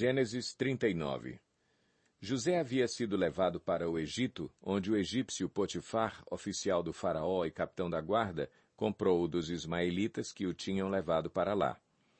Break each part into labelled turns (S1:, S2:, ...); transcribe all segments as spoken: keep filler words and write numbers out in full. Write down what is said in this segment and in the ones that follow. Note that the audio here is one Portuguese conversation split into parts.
S1: Gênesis trinta e nove. José havia sido levado para o Egito, onde o egípcio Potifar, oficial do faraó e capitão da guarda, comprou-o dos ismaelitas que o tinham levado para lá.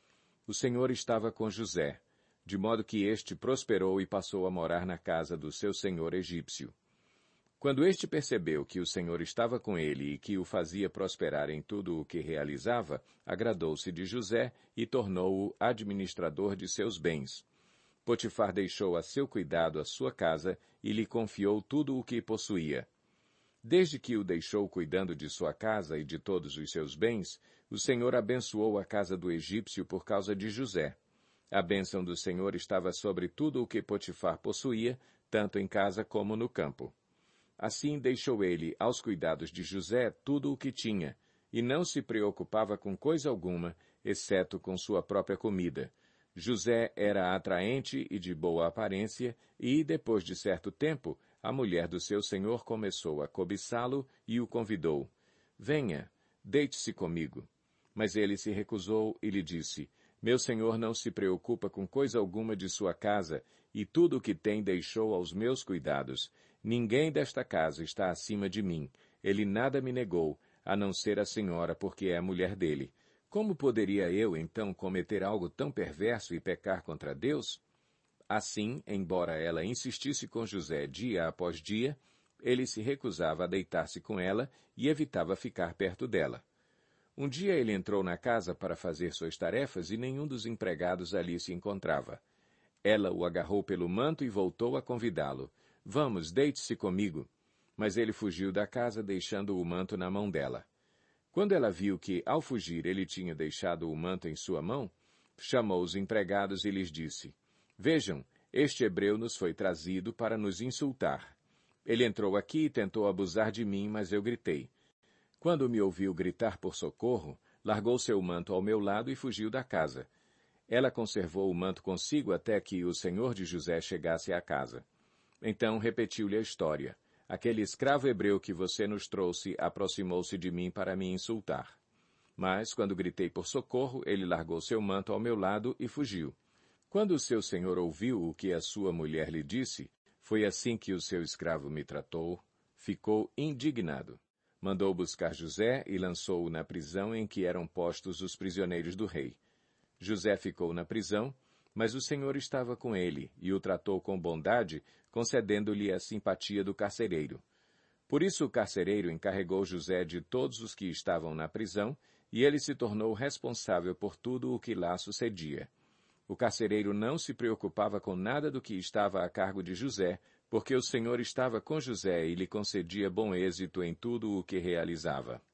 S1: O Senhor estava com José, de modo que este prosperou e passou a morar na casa do seu senhor egípcio. Quando este percebeu que o Senhor estava com ele e que o fazia prosperar em tudo o que realizava, agradou-se de José e tornou-o administrador de seus bens. Potifar deixou a seu cuidado a sua casa e lhe confiou tudo o que possuía. Desde que o deixou cuidando de sua casa e de todos os seus bens, o Senhor abençoou a casa do egípcio por causa de José. A bênção do Senhor estava sobre tudo o que Potifar possuía, tanto em casa como no campo. Assim deixou ele aos cuidados de José tudo o que tinha, e não se preocupava com coisa alguma, exceto com sua própria comida. José era atraente e de boa aparência, e, depois de certo tempo, a mulher do seu senhor começou a cobiçá-lo e o convidou. Venha, deite-se comigo. Mas ele se recusou e lhe disse, meu senhor não se preocupa com coisa alguma de sua casa, e tudo o que tem deixou aos meus cuidados. Ninguém desta casa está acima de mim. Ele nada me negou, a não ser a senhora, porque é a mulher dele. Como poderia eu, então, cometer algo tão perverso e pecar contra Deus? Assim, embora ela insistisse com José dia após dia, ele se recusava a deitar-se com ela e evitava ficar perto dela. Um dia ele entrou na casa para fazer suas tarefas e nenhum dos empregados ali se encontrava. Ela o agarrou pelo manto e voltou a convidá-lo. Vamos, deite-se comigo. Mas ele fugiu da casa, deixando o manto na mão dela. Quando ela viu que, ao fugir, ele tinha deixado o manto em sua mão, chamou os empregados e lhes disse, vejam, este hebreu nos foi trazido para nos insultar. Ele entrou aqui e tentou abusar de mim, mas eu gritei. Quando me ouviu gritar por socorro, largou seu manto ao meu lado e fugiu da casa. Ela conservou o manto consigo até que o senhor de José chegasse à casa. Então repetiu-lhe a história. Aquele escravo hebreu que você nos trouxe aproximou-se de mim para me insultar. Mas, quando gritei por socorro, ele largou seu manto ao meu lado e fugiu. Quando o seu senhor ouviu o que a sua mulher lhe disse, foi assim que o seu escravo me tratou, ficou indignado. Mandou buscar José e lançou-o na prisão em que eram postos os prisioneiros do rei. José ficou na prisão, mas o Senhor estava com ele e o tratou com bondade, concedendo-lhe a simpatia do carcereiro. Por isso o carcereiro encarregou José de todos os que estavam na prisão, e ele se tornou responsável por tudo o que lá sucedia. O carcereiro não se preocupava com nada do que estava a cargo de José, porque o Senhor estava com José e lhe concedia bom êxito em tudo o que realizava.